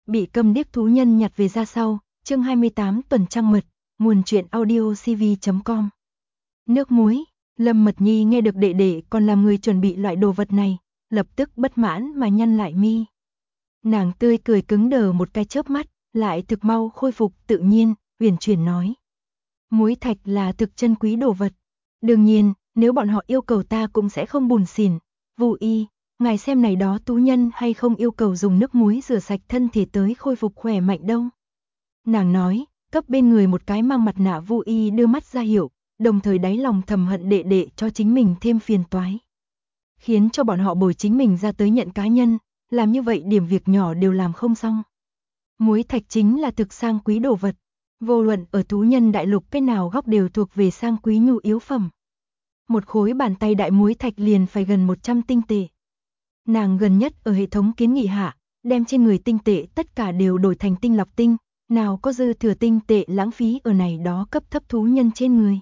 Bị câm điếc thú nhân nhặt về ra sau, chương 28 tuần trăng mật, nguồn truyện audio cv.com. Nước muối, Lâm Mật Nhi nghe được đệ đệ còn làm người chuẩn bị loại đồ vật này, lập tức bất mãn mà nhăn lại mi. Nàng tươi cười cứng đờ một cái chớp mắt, lại thực mau khôi phục tự nhiên, huyền chuyển nói. Muối thạch là thực chân quý đồ vật. Đương nhiên, nếu bọn họ yêu cầu ta cũng sẽ không buồn xỉn. Vu y, ngài xem này đó tú nhân hay không yêu cầu dùng nước muối rửa sạch thân thể tới khôi phục khỏe mạnh đâu. Nàng nói, cấp bên người một cái mang mặt nạ Vu y đưa mắt ra hiệu, đồng thời đáy lòng thầm hận đệ đệ cho chính mình thêm phiền toái. Khiến cho bọn họ bồi chính mình ra tới nhận cá nhân, làm như vậy điểm việc nhỏ đều làm không xong. Muối thạch chính là thực sang quý đồ vật. Vô luận ở thú nhân đại lục cái nào góc đều thuộc về sang quý nhu yếu phẩm. Một khối bàn tay đại muối thạch liền phải gần 100 tinh tệ. Nàng gần nhất ở hệ thống kiến nghị hạ, đem trên người tinh tệ tất cả đều đổi thành tinh lọc tinh, nào có dư thừa tinh tệ lãng phí ở này đó cấp thấp thú nhân trên người.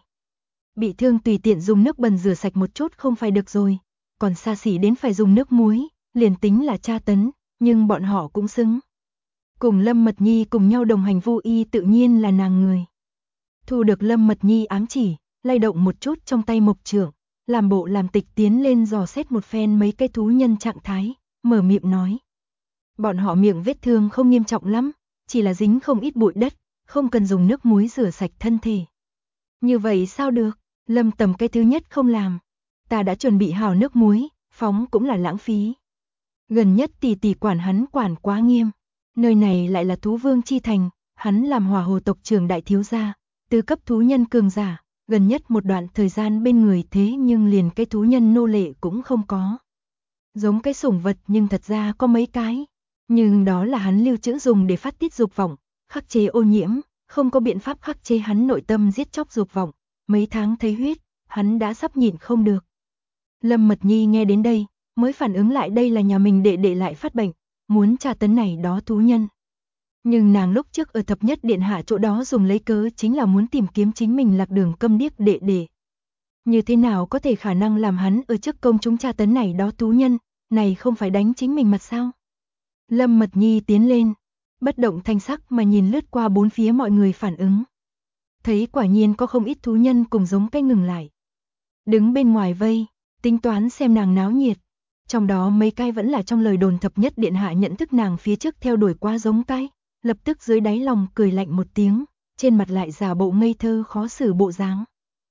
Bị thương tùy tiện dùng nước bẩn rửa sạch một chút không phải được rồi, còn xa xỉ đến phải dùng nước muối, liền tính là tra tấn, nhưng bọn họ cũng xứng. Cùng Lâm Mật Nhi cùng nhau đồng hành Vu y tự nhiên là nàng người. Thu được Lâm Mật Nhi ám chỉ, lay động một chút trong tay mộc trưởng, làm bộ làm tịch tiến lên dò xét một phen mấy cái thú nhân trạng thái, mở miệng nói. Bọn họ miệng vết thương không nghiêm trọng lắm, chỉ là dính không ít bụi đất, không cần dùng nước muối rửa sạch thân thể. Như vậy sao được, Lâm Tầm cái thứ nhất không làm. Ta đã chuẩn bị hào nước muối, phóng cũng là lãng phí. Gần nhất tỷ tỷ quản hắn quản quá nghiêm. Nơi này lại là thú vương chi thành, hắn làm hỏa hồ tộc trưởng đại thiếu gia, tứ cấp thú nhân cường giả, gần nhất một đoạn thời gian bên người thế nhưng liền cái thú nhân nô lệ cũng không có. Giống cái sủng vật nhưng thật ra có mấy cái, nhưng đó là hắn lưu trữ dùng để phát tiết dục vọng, khắc chế ô nhiễm, không có biện pháp khắc chế hắn nội tâm giết chóc dục vọng, mấy tháng thấy huyết, hắn đã sắp nhịn không được. Lâm Mật Nhi nghe đến đây, mới phản ứng lại đây là nhà mình đệ đệ lại phát bệnh, muốn tra tấn này đó thú nhân. Nhưng nàng lúc trước ở thập nhất điện hạ chỗ đó dùng lấy cớ chính là muốn tìm kiếm chính mình lạc đường câm điếc đệ đệ. Như thế nào có thể khả năng làm hắn ở trước công chúng tra tấn này đó thú nhân, này không phải đánh chính mình mặt sao? Lâm Mật Nhi tiến lên, bất động thanh sắc mà nhìn lướt qua bốn phía mọi người phản ứng. Thấy quả nhiên có không ít thú nhân cùng giống cái ngừng lại. Đứng bên ngoài vây, tính toán xem nàng náo nhiệt. Trong đó mấy cái vẫn là trong lời đồn thập nhất điện hạ nhận thức nàng phía trước theo đuổi qua giống cái, lập tức dưới đáy lòng cười lạnh một tiếng, trên mặt lại giả bộ ngây thơ khó xử bộ dáng.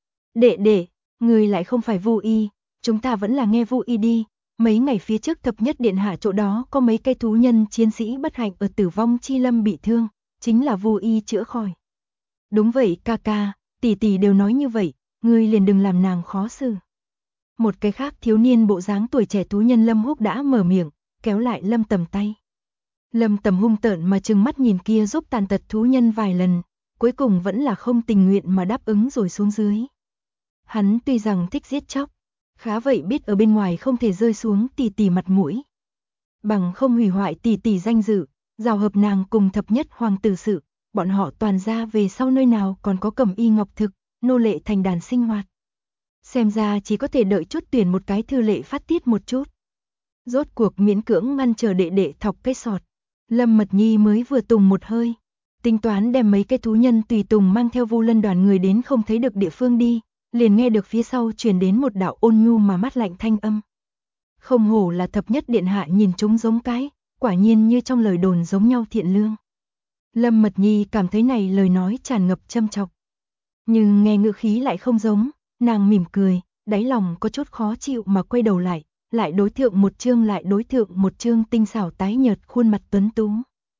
Đệ đệ, người lại không phải Vu y, chúng ta vẫn là nghe Vu y đi, mấy ngày phía trước thập nhất điện hạ chỗ đó có mấy cây thú nhân chiến sĩ bất hạnh ở tử vong chi lâm bị thương, chính là Vu y chữa khỏi. Đúng vậy ca ca, tỷ tỷ đều nói như vậy, ngươi liền đừng làm nàng khó xử. Một cái khác thiếu niên bộ dáng tuổi trẻ thú nhân Lâm Húc đã mở miệng, kéo lại Lâm Tầm tay. Lâm Tầm hung tợn mà trừng mắt nhìn kia giúp tàn tật thú nhân vài lần, cuối cùng vẫn là không tình nguyện mà đáp ứng rồi xuống dưới. Hắn tuy rằng thích giết chóc, khá vậy biết ở bên ngoài không thể rơi xuống tỷ tỷ mặt mũi. Bằng không hủy hoại tỷ tỷ danh dự, rào hợp nàng cùng thập nhất hoàng tử sự, bọn họ toàn ra về sau nơi nào còn có cẩm y ngọc thực, nô lệ thành đàn sinh hoạt. Xem ra chỉ có thể đợi chút tuyển một cái thư lệ phát tiết một chút. Rốt cuộc miễn cưỡng ngăn chờ đệ đệ thọc cái sọt. Lâm Mật Nhi mới vừa tùng một hơi, tính toán đem mấy cái thú nhân tùy tùng mang theo Vu Lân đoàn người đến không thấy được địa phương đi, liền nghe được phía sau truyền đến một đạo ôn nhu mà mát lạnh thanh âm. Không hổ là thập nhất điện hạ nhìn chúng giống cái, quả nhiên như trong lời đồn giống nhau thiện lương. Lâm Mật Nhi cảm thấy này lời nói tràn ngập châm chọc. Nhưng nghe ngữ khí lại không giống, nàng mỉm cười, đáy lòng có chút khó chịu mà quay đầu lại đối thượng một chương tinh xảo tái nhợt khuôn mặt tuấn tú.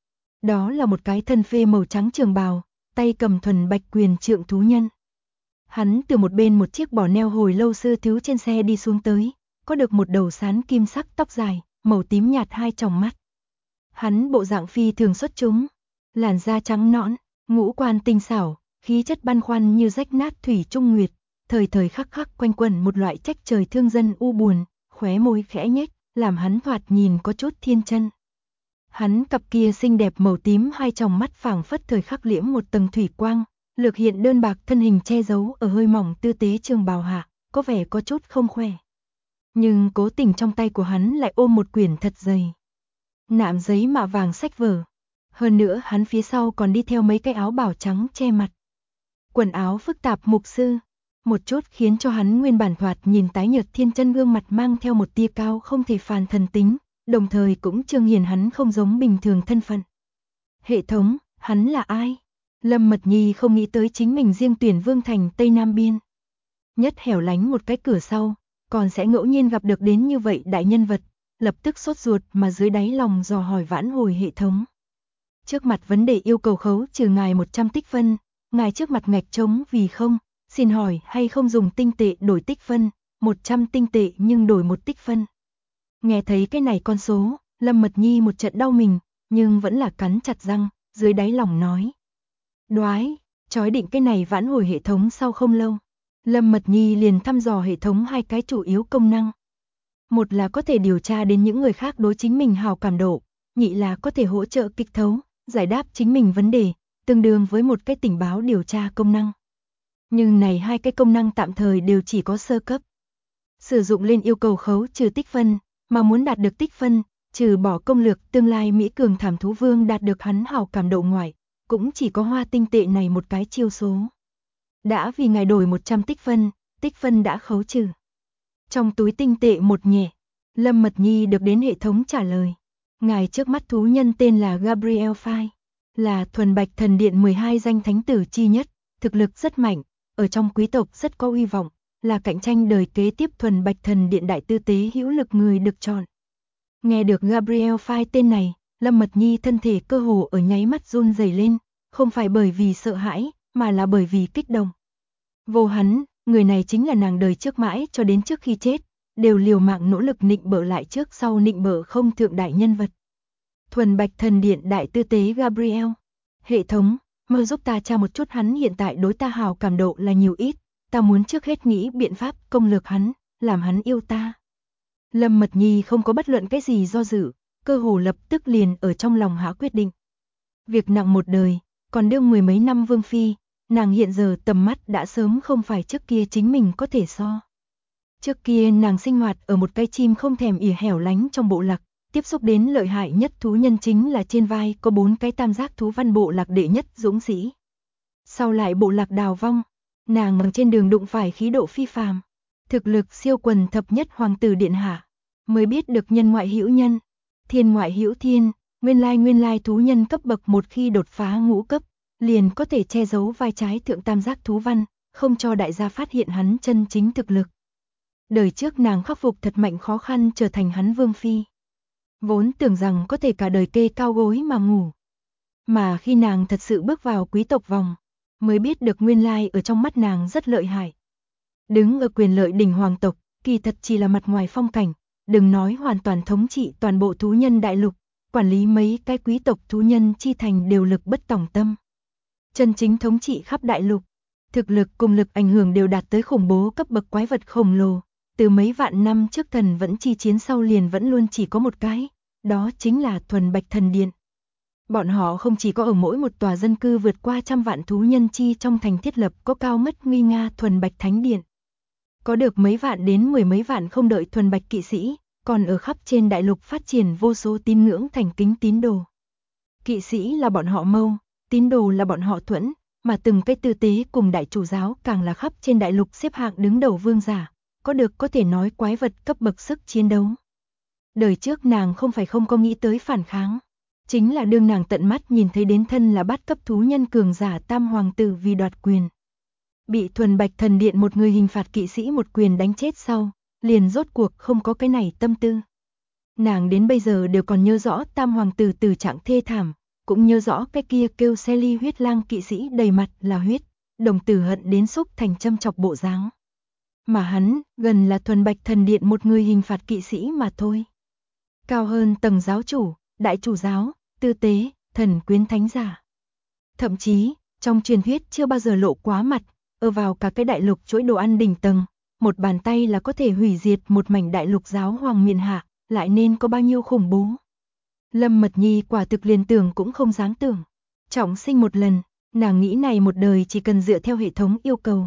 Đó là một cái thân phê màu trắng trường bào, tay cầm thuần bạch quyền trượng thú nhân. Hắn từ một bên một chiếc bò neo hồi lâu xưa thiếu trên xe đi xuống tới, có được một đầu sán kim sắc tóc dài, màu tím nhạt hai tròng mắt. Hắn bộ dạng phi thường xuất chúng, làn da trắng nõn, ngũ quan tinh xảo, khí chất băn khoăn như rách nát thủy trung nguyệt, thời thời khắc khắc quanh quẩn một loại trách trời thương dân u buồn, khóe môi khẽ nhếch, làm hắn thoạt nhìn có chút thiên chân. Hắn cặp kia xinh đẹp màu tím hai tròng mắt phảng phất thời khắc liễm một tầng thủy quang, lược hiện đơn bạc thân hình che giấu ở hơi mỏng tư tế trường bào hạ, có vẻ có chút không khỏe. Nhưng cố tình trong tay của hắn lại ôm một quyển thật dày. Nạm giấy mạ vàng sách vở. Hơn nữa hắn phía sau còn đi theo mấy cái áo bào trắng che mặt. Quần áo phức tạp mục sư, một chút khiến cho hắn nguyên bản thoạt nhìn tái nhợt thiên chân gương mặt mang theo một tia cao không thể phàn thần tính, đồng thời cũng trương hiển hắn không giống bình thường thân phận. Hệ thống, hắn là ai? Lâm Mật Nhi không nghĩ tới chính mình riêng tuyển Vương Thành Tây Nam Biên. Nhất hẻo lánh một cái cửa sau, còn sẽ ngẫu nhiên gặp được đến như vậy đại nhân vật, lập tức sốt ruột mà dưới đáy lòng dò hỏi vãn hồi hệ thống. Trước mặt vấn đề yêu cầu khấu trừ ngài 100 tích phân, ngài trước mặt ngạch trống vì không, xin hỏi hay không dùng tinh tệ đổi tích phân, 100 tinh tệ nhưng đổi 1 tích phân. Nghe thấy cái này con số, Lâm Mật Nhi một trận đau mình, nhưng vẫn là cắn chặt răng, dưới đáy lòng nói. Đoái, chói định cái này vãn hồi hệ thống sau không lâu. Lâm Mật Nhi liền thăm dò hệ thống hai cái chủ yếu công năng. Một là có thể điều tra đến những người khác đối chính mình hào cảm độ, nhị là có thể hỗ trợ kịch thấu, giải đáp chính mình vấn đề, tương đương với một cái tình báo điều tra công năng. Nhưng này hai cái công năng tạm thời đều chỉ có sơ cấp. Sử dụng lên yêu cầu khấu trừ tích phân, mà muốn đạt được tích phân, trừ bỏ công lược tương lai Mỹ Cường Thảm Thú Vương đạt được hắn hào cảm độ ngoài, cũng chỉ có hoa tinh tệ này một cái chiêu số. Đã vì ngài đổi 100 tích phân đã khấu trừ. Trong túi tinh tệ một nhẹ, Lâm Mật Nhi được đến hệ thống trả lời. Ngài trước mắt thú nhân tên là Gabriel Phai, là thuần bạch thần điện 12 danh thánh tử chi nhất, thực lực rất mạnh, ở trong quý tộc rất có uy vọng, là cạnh tranh đời kế tiếp thuần bạch thần điện đại tư tế hữu lực người được chọn. Nghe được Gabriel Phai tên này, Lâm Mật Nhi thân thể cơ hồ ở nháy mắt run rẩy lên, không phải bởi vì sợ hãi, mà là bởi vì kích động. Vô hắn, người này chính là nàng đời trước mãi cho đến trước khi chết, đều liều mạng nỗ lực nịnh bợ lại trước sau nịnh bợ không thượng đại nhân vật. Thuần bạch thần điện đại tư tế Gabriel. Hệ thống, mau giúp ta tra một chút hắn hiện tại đối ta hào cảm độ là nhiều ít, ta muốn trước hết nghĩ biện pháp công lược hắn, làm hắn yêu ta. Lâm Mật Nhi không có bất luận cái gì do dự, cơ hồ lập tức liền ở trong lòng hạ quyết định. Việc nặng một đời, còn đương 10 mấy năm vương phi, nàng hiện giờ tầm mắt đã sớm không phải trước kia chính mình có thể so. Trước kia nàng sinh hoạt ở một cái chim không thèm ỉa hẻo lánh trong bộ lạc, tiếp xúc đến lợi hại nhất thú nhân chính là trên vai có 4 cái tam giác thú văn bộ lạc đệ nhất dũng sĩ. Sau lại bộ lạc đào vong, nàng ở trên đường đụng phải khí độ phi phàm, thực lực siêu quần thập nhất hoàng tử điện hạ, mới biết được nhân ngoại hữu nhân, thiên ngoại hữu thiên, nguyên lai thú nhân cấp bậc một khi đột phá ngũ cấp, liền có thể che giấu vai trái thượng tam giác thú văn, không cho đại gia phát hiện hắn chân chính thực lực. Đời trước nàng khắc phục thật mạnh khó khăn trở thành hắn vương phi. Vốn tưởng rằng có thể cả đời kê cao gối mà ngủ. Mà khi nàng thật sự bước vào quý tộc vòng, mới biết được nguyên lai ở trong mắt nàng rất lợi hại. Đứng ở quyền lợi đỉnh hoàng tộc, kỳ thật chỉ là mặt ngoài phong cảnh, đừng nói hoàn toàn thống trị toàn bộ thú nhân đại lục, quản lý mấy cái quý tộc thú nhân chi thành đều lực bất tòng tâm. Chân chính thống trị khắp đại lục, thực lực cùng lực ảnh hưởng đều đạt tới khủng bố cấp bậc quái vật khổng lồ, từ mấy vạn năm trước thần vẫn chi chiến sau liền vẫn luôn chỉ có một cái, đó chính là thuần bạch thần điện. Bọn họ không chỉ có ở mỗi một tòa dân cư vượt qua trăm vạn thú nhân chi trong thành thiết lập có cao mất nguy nga thuần bạch thánh điện. Có được mấy vạn đến 10 mấy vạn không đợi thuần bạch kỵ sĩ, còn ở khắp trên đại lục phát triển vô số tín ngưỡng thành kính tín đồ. Kỵ sĩ là bọn họ mâu, tín đồ là bọn họ thuẫn, mà từng cái tư tế cùng đại chủ giáo càng là khắp trên đại lục xếp hạng đứng đầu vương giả, có được có thể nói quái vật cấp bậc sức chiến đấu. Đời trước nàng không phải không có nghĩ tới phản kháng, chính là đương nàng tận mắt nhìn thấy đến thân là bát cấp thú nhân cường giả tam hoàng tử vì đoạt quyền. Bị thuần bạch thần điện một người hình phạt kỵ sĩ một quyền đánh chết sau, liền rốt cuộc không có cái này tâm tư. Nàng đến bây giờ đều còn nhớ rõ tam hoàng tử tử trạng thê thảm, cũng nhớ rõ cái kia kêu xe ly huyết lang kỵ sĩ đầy mặt là huyết, đồng tử hận đến xúc thành châm chọc bộ dáng. Mà hắn, gần là thuần bạch thần điện một người hình phạt kỵ sĩ mà thôi. Cao hơn tầng giáo chủ, đại chủ giáo, tư tế, thần quyến thánh giả. Thậm chí, trong truyền thuyết chưa bao giờ lộ quá mặt, ở vào cả cái đại lục chuỗi đồ ăn đỉnh tầng, một bàn tay là có thể hủy diệt một mảnh đại lục giáo hoàng miền hạ, lại nên có bao nhiêu khủng bố. Lâm Mật Nhi quả thực liền tưởng cũng không dám tưởng. Trọng sinh một lần, nàng nghĩ này một đời chỉ cần dựa theo hệ thống yêu cầu.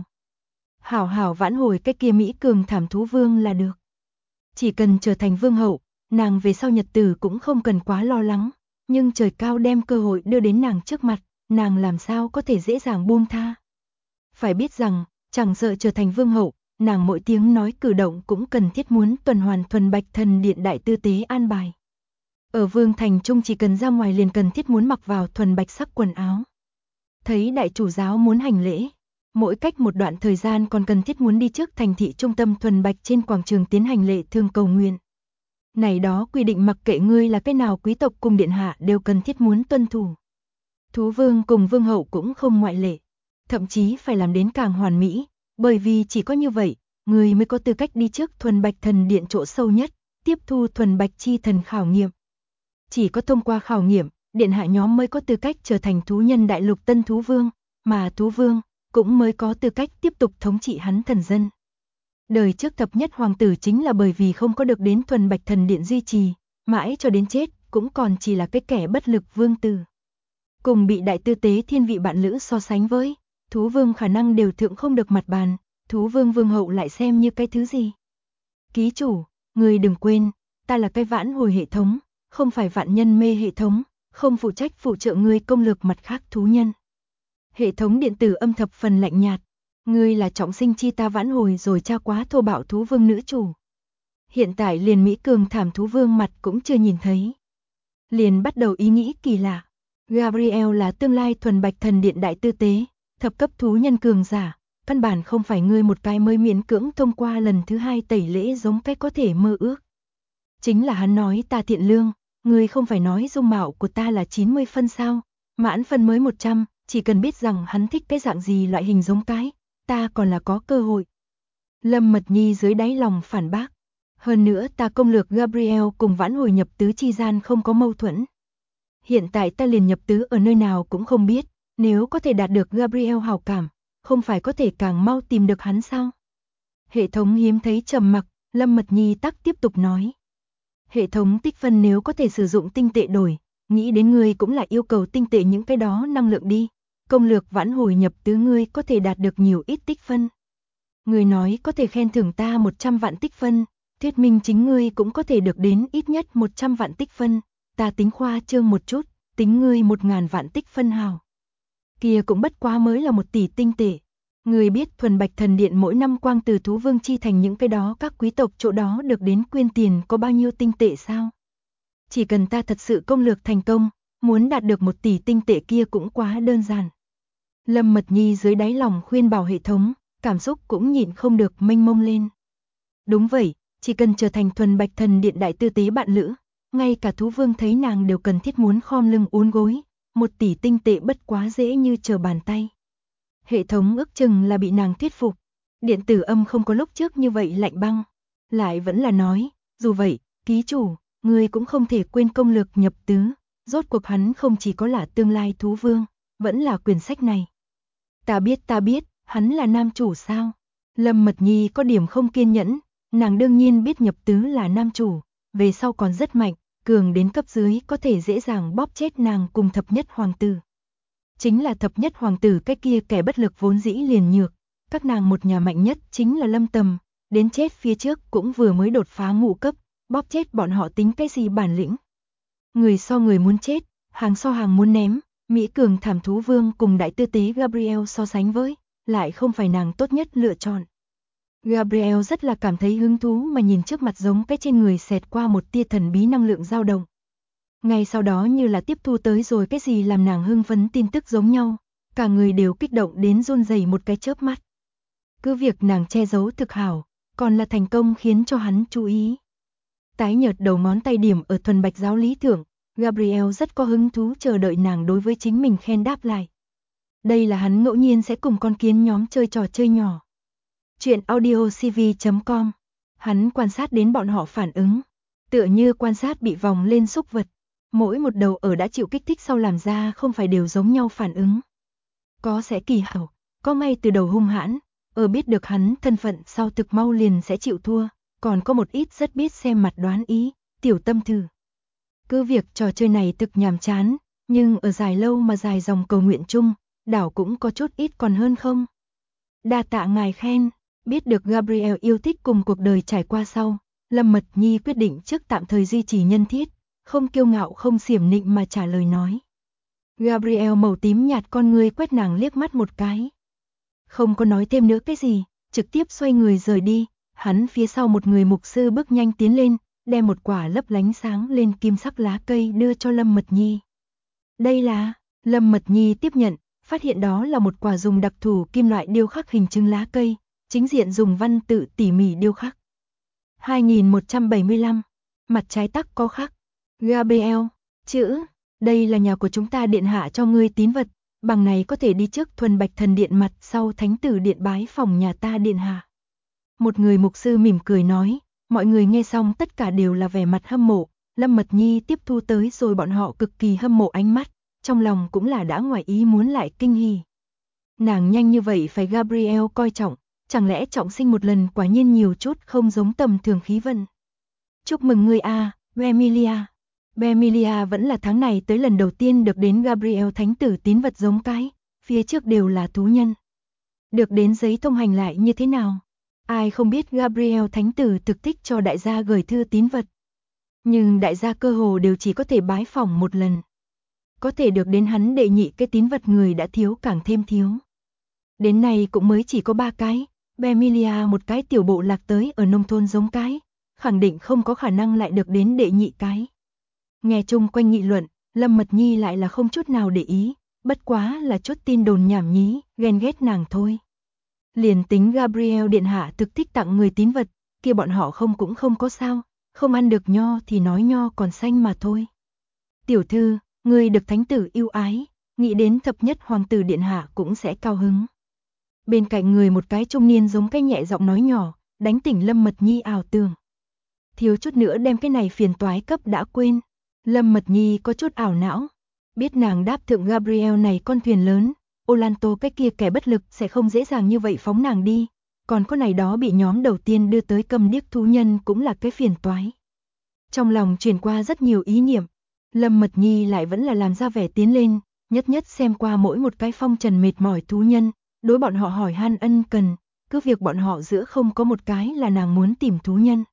Hảo hảo vãn hồi cái kia Mỹ Cường Thảm Thú Vương là được. Chỉ cần trở thành vương hậu, nàng về sau nhật tử cũng không cần quá lo lắng, nhưng trời cao đem cơ hội đưa đến nàng trước mặt, nàng làm sao có thể dễ dàng buông tha. Phải biết rằng, chẳng sợ trở thành vương hậu, nàng mỗi tiếng nói cử động cũng cần thiết muốn tuần hoàn thuần Bạch Thần Điện đại tư tế an bài. Ở Vương Thành Trung chỉ cần ra ngoài liền cần thiết muốn mặc vào thuần bạch sắc quần áo. Thấy đại chủ giáo muốn hành lễ, mỗi cách một đoạn thời gian còn cần thiết muốn đi trước thành thị trung tâm thuần bạch trên quảng trường tiến hành lễ thương cầu nguyện. Này đó quy định mặc kệ ngươi là cái nào quý tộc cùng điện hạ đều cần thiết muốn tuân thủ. Thú vương cùng vương hậu cũng không ngoại lệ, thậm chí phải làm đến càng hoàn mỹ, bởi vì chỉ có như vậy, ngươi mới có tư cách đi trước thuần bạch thần điện chỗ sâu nhất, tiếp thu thuần bạch chi thần khảo nghiệm. Chỉ có thông qua khảo nghiệm, điện hạ nhóm mới có tư cách trở thành thú nhân đại lục tân thú vương, mà thú vương cũng mới có tư cách tiếp tục thống trị hắn thần dân. Đời trước thập nhất hoàng tử chính là bởi vì không có được đến thuần bạch thần điện duy trì, mãi cho đến chết cũng còn chỉ là cái kẻ bất lực vương tử. Cùng bị đại tư tế thiên vị bạn lữ so sánh với, thú vương khả năng đều thượng không được mặt bàn, thú vương vương hậu lại xem như cái thứ gì. Ký chủ, người đừng quên, ta là cái vãn hồi hệ thống, không phải vạn nhân mê hệ thống, không phụ trách phụ trợ ngươi công lược mặt khác thú nhân. Hệ thống điện tử âm thập phần lạnh nhạt, ngươi là trọng sinh chi ta vãn hồi rồi tra quá thô bạo thú vương nữ chủ. Hiện tại liền Mỹ cường thảm thú vương mặt cũng chưa nhìn thấy. Liền bắt đầu ý nghĩ kỳ lạ. Gabriel là tương lai thuần bạch thần điện đại tư tế, thập cấp thú nhân cường giả, căn bản không phải ngươi một cái mới miễn cưỡng thông qua lần thứ hai tẩy lễ giống cách có thể mơ ước. Chính là hắn nói ta thiện lương, ngươi không phải nói dung mạo của ta là 90 phân sao, mãn phân mới 100, chỉ cần biết rằng hắn thích cái dạng gì loại hình giống cái, ta còn là có cơ hội. Lâm Mật Nhi dưới đáy lòng phản bác. Hơn nữa ta công lược Gabriel cùng vãn hồi nhập tứ chi gian không có mâu thuẫn. Hiện tại ta liền nhập tứ ở nơi nào cũng không biết, nếu có thể đạt được Gabriel hảo cảm, không phải có thể càng mau tìm được hắn sao? Hệ thống hiếm thấy trầm mặc, Lâm Mật Nhi tắc tiếp tục nói. Hệ thống tích phân nếu có thể sử dụng tinh tệ đổi, nghĩ đến ngươi cũng là yêu cầu tinh tệ những cái đó năng lượng đi. Công lược vãn hồi nhập tứ ngươi có thể đạt được nhiều ít tích phân. Ngươi nói có thể khen thưởng ta 100 vạn tích phân, thuyết minh chính ngươi cũng có thể được đến ít nhất 100 vạn tích phân. Ta tính khoa trương một chút, tính ngươi 1000 vạn tích phân hào. Kia cũng bất quá mới là 1 tỷ tinh tệ. Ngươi biết thuần bạch thần điện mỗi năm quang từ thú vương chi thành những cái đó các quý tộc chỗ đó được đến quyên tiền có bao nhiêu tinh tệ sao? Chỉ cần ta thật sự công lược thành công, muốn đạt được 1 tỷ tinh tệ kia cũng quá đơn giản. Lâm Mật Nhi dưới đáy lòng khuyên bảo hệ thống, cảm xúc cũng nhịn không được mênh mông lên. Đúng vậy, chỉ cần trở thành thuần bạch thần điện đại tư tế bạn lữ, ngay cả thú vương thấy nàng đều cần thiết muốn khom lưng uốn gối, 1 tỷ tinh tệ bất quá dễ như trở bàn tay. Hệ thống ước chừng là bị nàng thuyết phục, điện tử âm không có lúc trước như vậy lạnh băng, lại vẫn là nói, dù vậy, ký chủ, ngươi cũng không thể quên công lược nhập tứ, rốt cuộc hắn không chỉ có là tương lai thú vương, vẫn là quyển sách này. Ta biết, hắn là nam chủ sao? Lâm Mật Nhi có điểm không kiên nhẫn, nàng đương nhiên biết nhập tứ là nam chủ, về sau còn rất mạnh, cường đến cấp dưới có thể dễ dàng bóp chết nàng cùng thập nhất hoàng tử. Chính là thập nhất hoàng tử cái kia kẻ bất lực vốn dĩ liền nhược, các nàng một nhà mạnh nhất chính là Lâm Tầm, đến chết phía trước cũng vừa mới đột phá ngũ cấp, bóp chết bọn họ tính cái gì bản lĩnh. Người so người muốn chết, hàng so hàng muốn ném, Mỹ cường thảm thú vương cùng đại tư tế Gabriel so sánh với, lại không phải nàng tốt nhất lựa chọn. Gabriel rất là cảm thấy hứng thú mà nhìn trước mặt giống cái trên người xẹt qua một tia thần bí năng lượng dao động. Ngay sau đó như là tiếp thu tới rồi cái gì làm nàng hưng phấn tin tức giống nhau, cả người đều kích động đến run rẩy một cái chớp mắt. Cứ việc nàng che giấu thực hảo, còn là thành công khiến cho hắn chú ý. Tái nhợt đầu ngón tay điểm ở thuần bạch giáo lý thượng, Gabriel rất có hứng thú chờ đợi nàng đối với chính mình khen đáp lại. Đây là hắn ngẫu nhiên sẽ cùng con kiến nhóm chơi trò chơi nhỏ. Chuyện audiocv.com. Hắn quan sát đến bọn họ phản ứng, tựa như quan sát bị vòng lên súc vật. Mỗi một đầu ở đã chịu kích thích sau làm ra không phải đều giống nhau phản ứng. Có sẽ kỳ hảo, có ngay từ đầu hung hãn, ở biết được hắn thân phận sau thực mau liền sẽ chịu thua, còn có một ít rất biết xem mặt đoán ý, tiểu tâm thử. Cứ việc trò chơi này thực nhàm chán, nhưng ở dài lâu mà dài dòng cầu nguyện chung, đảo cũng có chút ít còn hơn không. Đa tạ ngài khen, biết được Gabriel yêu thích cùng cuộc đời trải qua sau, Lâm Mật Nhi quyết định trước tạm thời duy trì nhân thiết, không kiêu ngạo không xiểm nịnh mà trả lời nói. Gabriel màu tím nhạt con ngươi quét nàng liếc mắt một cái. Không có nói thêm nữa cái gì, trực tiếp xoay người rời đi, hắn phía sau một người mục sư bước nhanh tiến lên, đem một quả lấp lánh sáng lên kim sắc lá cây đưa cho Lâm Mật Nhi. Đây là, Lâm Mật Nhi tiếp nhận, phát hiện đó là một quả dùng đặc thù kim loại điêu khắc hình trứng lá cây, chính diện dùng văn tự tỉ mỉ điêu khắc. 2175, mặt trái tắc có khắc. Gabriel, chữ, đây là nhà của chúng ta điện hạ cho ngươi tín vật, bằng này có thể đi trước thuần bạch thần điện mặt sau thánh tử điện bái phòng nhà ta điện hạ. Một người mục sư mỉm cười nói, mọi người nghe xong tất cả đều là vẻ mặt hâm mộ, Lâm Mật Nhi tiếp thu tới rồi bọn họ cực kỳ hâm mộ ánh mắt, trong lòng cũng là đã ngoài ý muốn lại kinh hỉ. Nàng nhanh như vậy phải Gabriel coi trọng, chẳng lẽ trọng sinh một lần quả nhiên nhiều chút không giống tầm thường khí vận. Chúc mừng ngươi a, Bemilia. Bemilia vẫn là tháng này tới lần đầu tiên được đến Gabriel thánh tử tín vật giống cái, phía trước đều là thú nhân. Được đến giấy thông hành lại như thế nào? Ai không biết Gabriel thánh tử thực thích cho đại gia gửi thư tín vật. Nhưng đại gia cơ hồ đều chỉ có thể bái phỏng một lần. Có thể được đến hắn đệ nhị cái tín vật người đã thiếu càng thêm thiếu. Đến nay cũng mới chỉ có 3 cái, Bemilia một cái tiểu bộ lạc tới ở nông thôn giống cái, khẳng định không có khả năng lại được đến đệ nhị cái. Nghe chung quanh nghị luận, Lâm Mật Nhi lại là không chút nào để ý, bất quá là chút tin đồn nhảm nhí, ghen ghét nàng thôi. Liền tính Gabriel điện hạ thực thích tặng người tín vật, kia bọn họ cũng không có sao, không ăn được nho thì nói nho còn xanh mà thôi. Tiểu thư, ngươi được thánh tử yêu ái, nghĩ đến thập nhất hoàng tử điện hạ cũng sẽ cao hứng. Bên cạnh người một cái trung niên giống cái nhẹ giọng nói nhỏ, đánh tỉnh Lâm Mật Nhi ảo tưởng. Thiếu chút nữa đem cái này phiền toái cấp đã quên. Lâm Mật Nhi có chút ảo não, biết nàng đáp thượng Gabriel này con thuyền lớn, Olanto cái kia kẻ bất lực sẽ không dễ dàng như vậy phóng nàng đi, còn có này đó bị nhóm đầu tiên đưa tới câm điếc thú nhân cũng là cái phiền toái. Trong lòng truyền qua rất nhiều ý niệm, Lâm Mật Nhi lại vẫn là làm ra vẻ tiến lên, nhất nhất xem qua mỗi một cái phong trần mệt mỏi thú nhân, đối bọn họ hỏi han ân cần, cứ việc bọn họ giữa không có một cái là nàng muốn tìm thú nhân.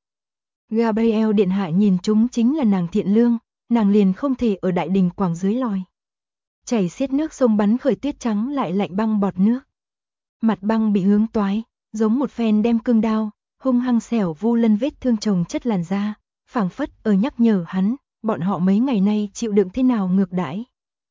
Gabriel điện hạ nhìn chúng chính là nàng thiện lương, nàng liền không thể ở đại đình quảng dưới lòi. Chảy xiết nước sông bắn khởi tuyết trắng lại lạnh băng bọt nước. Mặt băng bị hướng toái, giống một phen đem cương đao, hung hăng xẻo Vu Lân vết thương chồng chất làn da, phảng phất ở nhắc nhở hắn, bọn họ mấy ngày nay chịu đựng thế nào ngược đãi.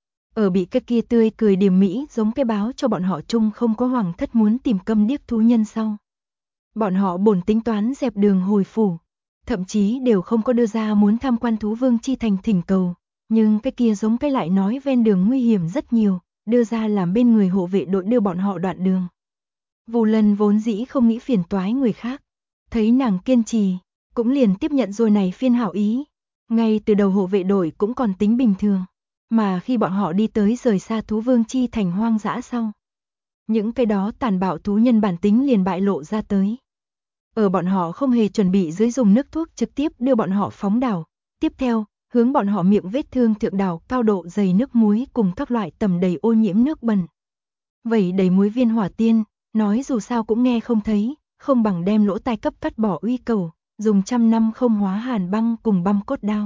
Ở bị cái kia tươi cười điềm mỹ giống cái báo cho bọn họ chung không có hoàng thất muốn tìm câm điếc thú nhân sau. Bọn họ bổn tính toán dẹp đường hồi phủ, thậm chí đều không có đưa ra muốn tham quan thú vương chi thành thỉnh cầu, nhưng cái kia giống cái lại nói ven đường nguy hiểm rất nhiều, đưa ra làm bên người hộ vệ đội đưa bọn họ đoạn đường. Vu Lân vốn dĩ không nghĩ phiền toái người khác, thấy nàng kiên trì, cũng liền tiếp nhận rồi này phiên hảo ý. Ngay từ đầu hộ vệ đội cũng còn tính bình thường, mà khi bọn họ đi tới rời xa thú vương chi thành hoang dã sau, những cái đó tàn bạo thú nhân bản tính liền bại lộ ra tới. Ở bọn họ không hề chuẩn bị dưới dùng nước thuốc trực tiếp đưa bọn họ phóng đảo, tiếp theo, hướng bọn họ miệng vết thương thượng đảo cao độ dày nước muối cùng các loại tầm đầy ô nhiễm nước bẩn. Vậy đầy muối viên hỏa tiên, nói dù sao cũng nghe không thấy, không bằng đem lỗ tai cấp cắt bỏ uy cầu, dùng trăm năm không hóa hàn băng cùng băm cốt đao.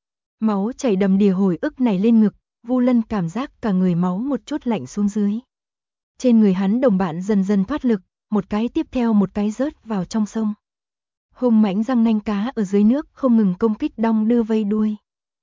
Máu chảy đầm đìa hồi ức này lên ngực, Vu Lân cảm giác cả người máu một chút lạnh xuống dưới. Trên người hắn đồng bạn dần dần thoát lực, một cái tiếp theo một cái rớt vào trong sông. Hung mãnh răng nanh cá ở dưới nước không ngừng công kích đong đưa vây đuôi.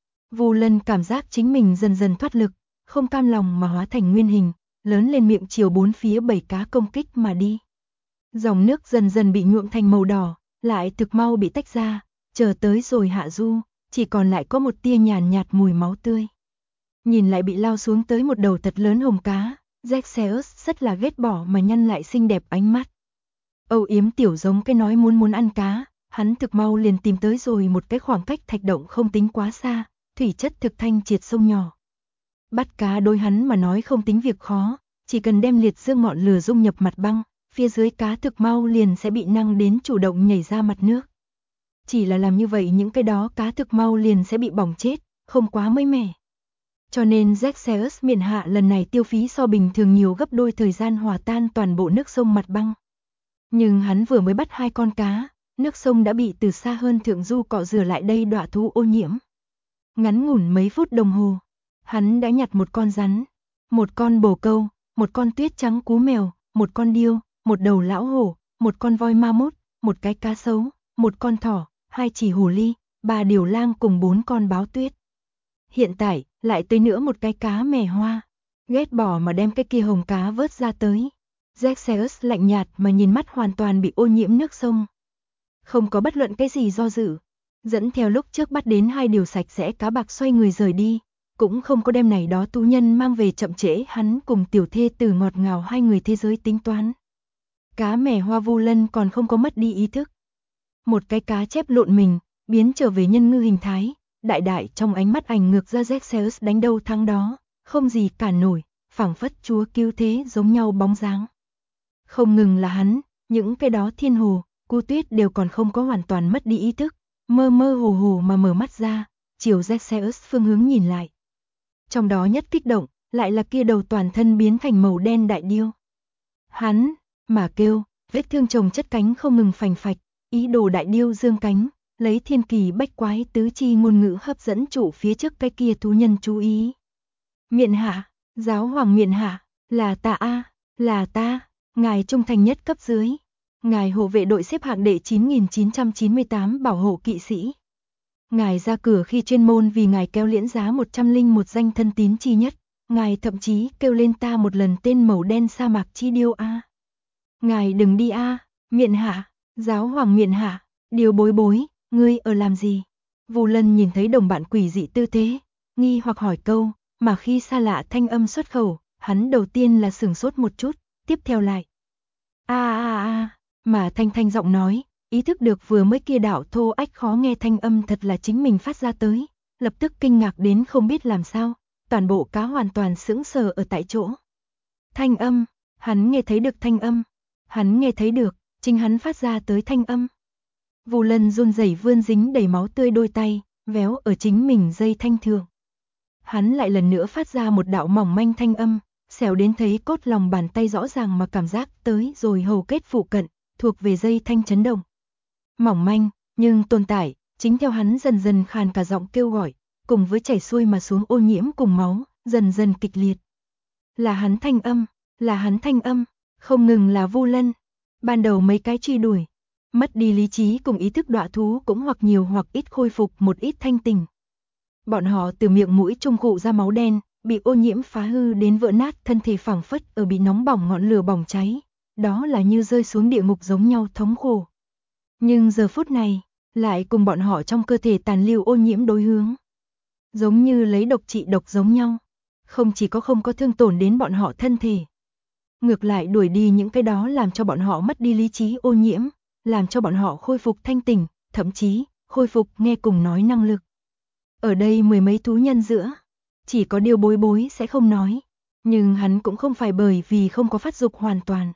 Vu Lân cảm giác chính mình dần dần thoát lực, không cam lòng mà hóa thành nguyên hình, lớn lên miệng chiều bốn phía bảy cá công kích mà đi. Dòng nước dần dần bị nhuộm thành màu đỏ, lại thực mau bị tách ra, chờ tới rồi hạ du, chỉ còn lại có một tia nhàn nhạt mùi máu tươi. Nhìn lại bị lao xuống tới một đầu thật lớn hồng cá, Zexeus rất là ghét bỏ mà nhăn lại xinh đẹp ánh mắt. Âu yếm tiểu giống cái nói muốn ăn cá, hắn thực mau liền tìm tới rồi một cái khoảng cách thạch động không tính quá xa, thủy chất thực thanh triệt sông nhỏ. Bắt cá đối hắn mà nói không tính việc khó, chỉ cần đem liệt dương ngọn lửa dung nhập mặt băng, phía dưới cá thực mau liền sẽ bị năng đến chủ động nhảy ra mặt nước. Chỉ là làm như vậy những cái đó cá thực mau liền sẽ bị bỏng chết, không quá mới mẻ. Cho nên Zexeus miền hạ lần này tiêu phí so bình thường nhiều gấp đôi thời gian hòa tan toàn bộ nước sông mặt băng. Nhưng hắn vừa mới bắt 2 con cá, nước sông đã bị từ xa hơn thượng du cọ rửa lại đây đọa thú ô nhiễm. Ngắn ngủn mấy phút đồng hồ, hắn đã nhặt một con rắn, một con bồ câu, một con tuyết trắng cú mèo, một con điêu, một đầu lão hổ, một con voi ma mút, một cái cá sấu, một con thỏ, 2 chỉ hồ ly, 3 điều lang cùng 4 con báo tuyết. Hiện tại, lại tới nữa một cái cá mè hoa. Ghét bỏ mà đem cái kia hồng cá vớt ra tới. Xerxes lạnh nhạt mà nhìn mắt hoàn toàn bị ô nhiễm nước sông. Không có bất luận cái gì do dự. Dẫn theo lúc trước bắt đến 2 điều sạch sẽ cá bạc xoay người rời đi. Cũng không có đem này đó tú nhân mang về chậm trễ hắn cùng tiểu thê tử ngọt ngào 2 người thế giới tính toán. Cá mè hoa Vu Lân còn không có mất đi ý thức. Một cái cá chép lộn mình, biến trở về nhân ngư hình thái, đại đại trong ánh mắt ảnh ngược ra Xerxes đánh đâu thắng đó, không gì cản nổi, phảng phất chúa cứu thế giống nhau bóng dáng. Không ngừng là hắn, những cái đó thiên hồ, cu tuyết đều còn không có hoàn toàn mất đi ý thức, mơ mơ hồ hồ mà mở mắt ra, chiều Xerxes phương hướng nhìn lại. Trong đó nhất kích động, lại là kia đầu toàn thân biến thành màu đen đại điêu. Hắn, mà kêu, vết thương chồng chất cánh không ngừng phành phạch, ý đồ đại điêu dương cánh, lấy thiên kỳ bách quái tứ chi ngôn ngữ hấp dẫn chủ phía trước cái kia thú nhân chú ý. Miện hạ, giáo hoàng miện hạ, là ta a, là ta, ngài trung thành nhất cấp dưới. Ngài hộ vệ đội xếp hạng đệ 9998 bảo hộ kỵ sĩ. Ngài ra cửa khi chuyên môn vì ngài kêu liễn giá 101 danh thân tín chi nhất, ngài thậm chí kêu lên ta một lần tên màu đen sa mạc chi điêu a. Ngài đừng đi a, miện hạ, giáo hoàng miện hạ, điều bối bối, ngươi ở làm gì? Vu Lân nhìn thấy đồng bạn quỷ dị tư thế, nghi hoặc hỏi câu, mà khi xa lạ thanh âm xuất khẩu, hắn đầu tiên là sửng sốt một chút, tiếp theo lại. Mà thanh giọng nói, ý thức được vừa mới kia đạo thô ách khó nghe thanh âm thật là chính mình phát ra tới, lập tức kinh ngạc đến không biết làm sao, toàn bộ cá hoàn toàn sững sờ ở tại chỗ. Thanh âm, hắn nghe thấy được thanh âm, hắn nghe thấy được, chính hắn phát ra tới thanh âm. Vu Lân run rẩy vươn dính đầy máu tươi đôi tay, véo ở chính mình dây thanh thượng. Hắn lại lần nữa phát ra một đạo mỏng manh thanh âm, xẻo đến thấy cốt lòng bàn tay rõ ràng mà cảm giác tới rồi hầu kết phụ cận, thuộc về dây thanh chấn động. Mỏng manh, nhưng tồn tại, chính theo hắn dần dần khàn cả giọng kêu gọi, cùng với chảy xuôi mà xuống ô nhiễm cùng máu, dần dần kịch liệt. Là hắn thanh âm, là hắn thanh âm, không ngừng là Vu Lân. Ban đầu mấy cái truy đuổi, mất đi lý trí cùng ý thức đọa thú cũng hoặc nhiều hoặc ít khôi phục một ít thanh tình. Bọn họ từ miệng mũi trung khụ ra máu đen, bị ô nhiễm phá hư đến vỡ nát thân thể phảng phất ở bị nóng bỏng ngọn lửa bỏng cháy, đó là như rơi xuống địa ngục giống nhau thống khổ. Nhưng giờ phút này, lại cùng bọn họ trong cơ thể tàn lưu ô nhiễm đối hướng. Giống như lấy độc trị độc giống nhau, không chỉ có không có thương tổn đến bọn họ thân thể. Ngược lại đuổi đi những cái đó làm cho bọn họ mất đi lý trí ô nhiễm, làm cho bọn họ khôi phục thanh tỉnh, thậm chí, khôi phục nghe cùng nói năng lực. Ở đây mười mấy thú nhân giữa, chỉ có điều bối bối sẽ không nói, nhưng hắn cũng không phải bởi vì không có phát dục hoàn toàn,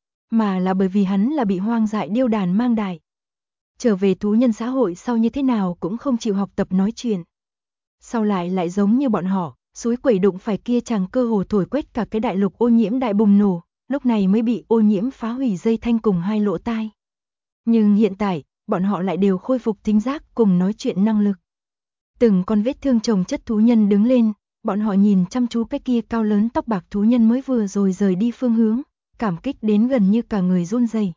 mà là bởi vì hắn là bị hoang dại điêu đàn mang đại. Trở về thú nhân xã hội sau như thế nào cũng không chịu học tập nói chuyện. Sau lại giống như bọn họ, suối quẩy đụng phải kia chàng cơ hồ thổi quét cả cái đại lục ô nhiễm đại bùng nổ, lúc này mới bị ô nhiễm phá hủy dây thanh cùng 2 lỗ tai. Nhưng hiện tại, bọn họ lại đều khôi phục thính giác cùng nói chuyện năng lực. Từng con vết thương chồng chất thú nhân đứng lên, bọn họ nhìn chăm chú cái kia cao lớn tóc bạc thú nhân mới vừa rồi rời đi phương hướng, cảm kích đến gần như cả người run rẩy.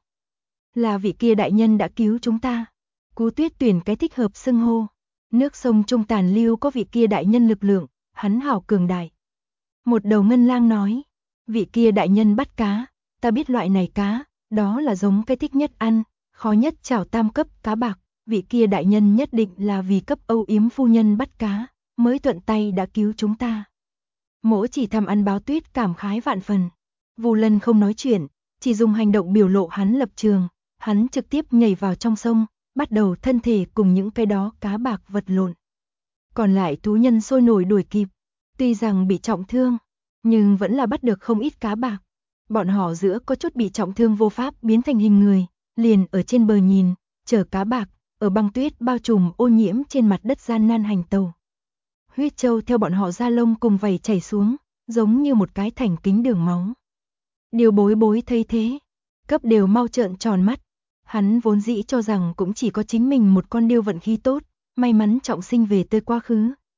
Là vị kia đại nhân đã cứu chúng ta. Cú Tuyết tuyển cái thích hợp xưng hô. Nước sông trung tàn lưu có vị kia đại nhân lực lượng, hắn hảo cường đại. Một đầu ngân lang nói, vị kia đại nhân bắt cá, ta biết loại này cá, đó là giống cái thích nhất ăn, khó nhất chảo tam cấp cá bạc, vị kia đại nhân nhất định là vì cấp âu yếm phu nhân bắt cá, mới thuận tay đã cứu chúng ta. Mỗ chỉ thầm ăn báo Tuyết cảm khái vạn phần. Vu Lân không nói chuyện, chỉ dùng hành động biểu lộ hắn lập trường, hắn trực tiếp nhảy vào trong sông, bắt đầu thân thể cùng những cái đó cá bạc vật lộn. Còn lại thú nhân sôi nổi đuổi kịp, tuy rằng bị trọng thương, nhưng vẫn là bắt được không ít cá bạc. Bọn họ giữa có chút bị trọng thương vô pháp biến thành hình người, liền ở trên bờ nhìn, chở cá bạc, ở băng tuyết bao trùm ô nhiễm trên mặt đất gian nan hành tàu. Huyết châu theo bọn họ da lông cùng vảy chảy xuống, giống như một cái thành kính đường máu. Điều bối bối thấy thế, cấp đều mau trợn tròn mắt. Hắn vốn dĩ cho rằng cũng chỉ có chính mình một con điêu vận khí tốt, may mắn trọng sinh về tới quá khứ,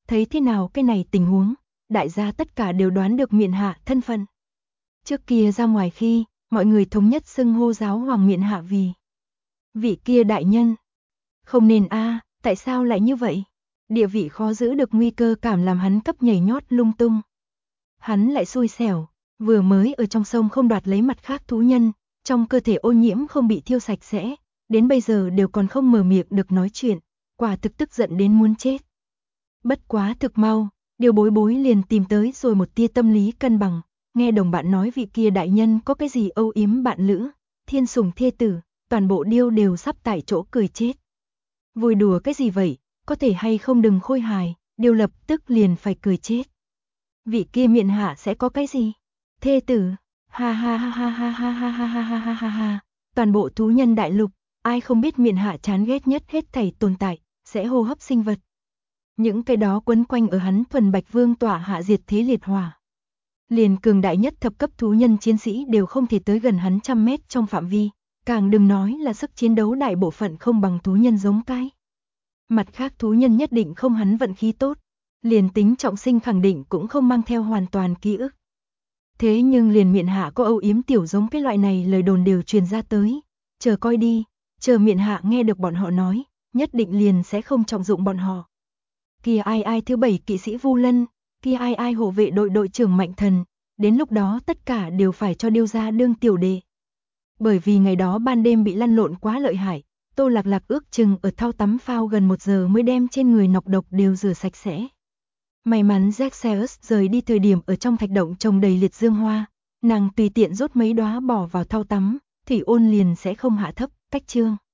thấy thế nào cái này tình huống, đại gia tất cả đều đoán được Miện Hạ thân phận. Trước kia ra ngoài khi, mọi người thống nhất xưng hô giáo hoàng Miện Hạ vì vị kia đại nhân. Không nên tại sao lại như vậy? Địa vị khó giữ được, nguy cơ cảm làm hắn cấp nhảy nhót lung tung. Hắn lại xui xẻo, vừa mới ở trong sông không đoạt lấy mặt khác thú nhân, trong cơ thể ô nhiễm không bị thiêu sạch sẽ, đến bây giờ đều còn không mở miệng được nói chuyện, quả thực tức giận đến muốn chết. Bất quá thực mau, Điêu Bối Bối liền tìm tới rồi một tia tâm lý cân bằng, nghe đồng bạn nói vị kia đại nhân có cái gì âu yếm bạn lữ, thiên sủng thê tử, toàn bộ Điêu đều sắp tại chỗ cười chết. Vui đùa cái gì vậy, có thể hay không đừng khôi hài, Điêu lập tức liền phải cười chết. Vị kia Miện Hạ sẽ có cái gì? Thê tử, ha ha ha ha ha ha ha ha ha ha ha ha ha. Toàn bộ thú nhân đại lục, ai không biết Miện Hạ chán ghét nhất hết thảy tồn tại, sẽ hô hấp sinh vật. Những cái đó quấn quanh ở hắn thuần bạch vương tỏa hạ diệt thế liệt hỏa. Liền cường đại nhất thập cấp thú nhân chiến sĩ đều không thể tới gần hắn 100 mét trong phạm vi, càng đừng nói là sức chiến đấu đại bộ phận không bằng thú nhân giống cái. Mặt khác thú nhân nhất định không hắn vận khí tốt, liền tính trọng sinh khẳng định cũng không mang theo hoàn toàn ký ức. Thế nhưng liền Miện Hạ có âu yếm tiểu giống cái loại này lời đồn đều truyền ra tới, chờ coi đi, chờ Miện Hạ nghe được bọn họ nói, nhất định liền sẽ không trọng dụng bọn họ. Kia ai thứ 7 kỵ sĩ Vu Lân, kia ai hộ vệ đội trưởng Mạnh Thần, đến lúc đó tất cả đều phải cho Điêu gia đương tiểu đệ. Bởi vì ngày đó ban đêm bị lăn lộn quá lợi hại, Tô Lạc Lạc ước chừng ở thau tắm phao gần 1 giờ mới đem trên người nọc độc đều rửa sạch sẽ. May mắn Zexeus rời đi thời điểm ở trong thạch động trồng đầy liệt dương hoa, nàng tùy tiện rốt mấy đóa bỏ vào thau tắm, thủy ôn liền sẽ không hạ thấp, cách chương.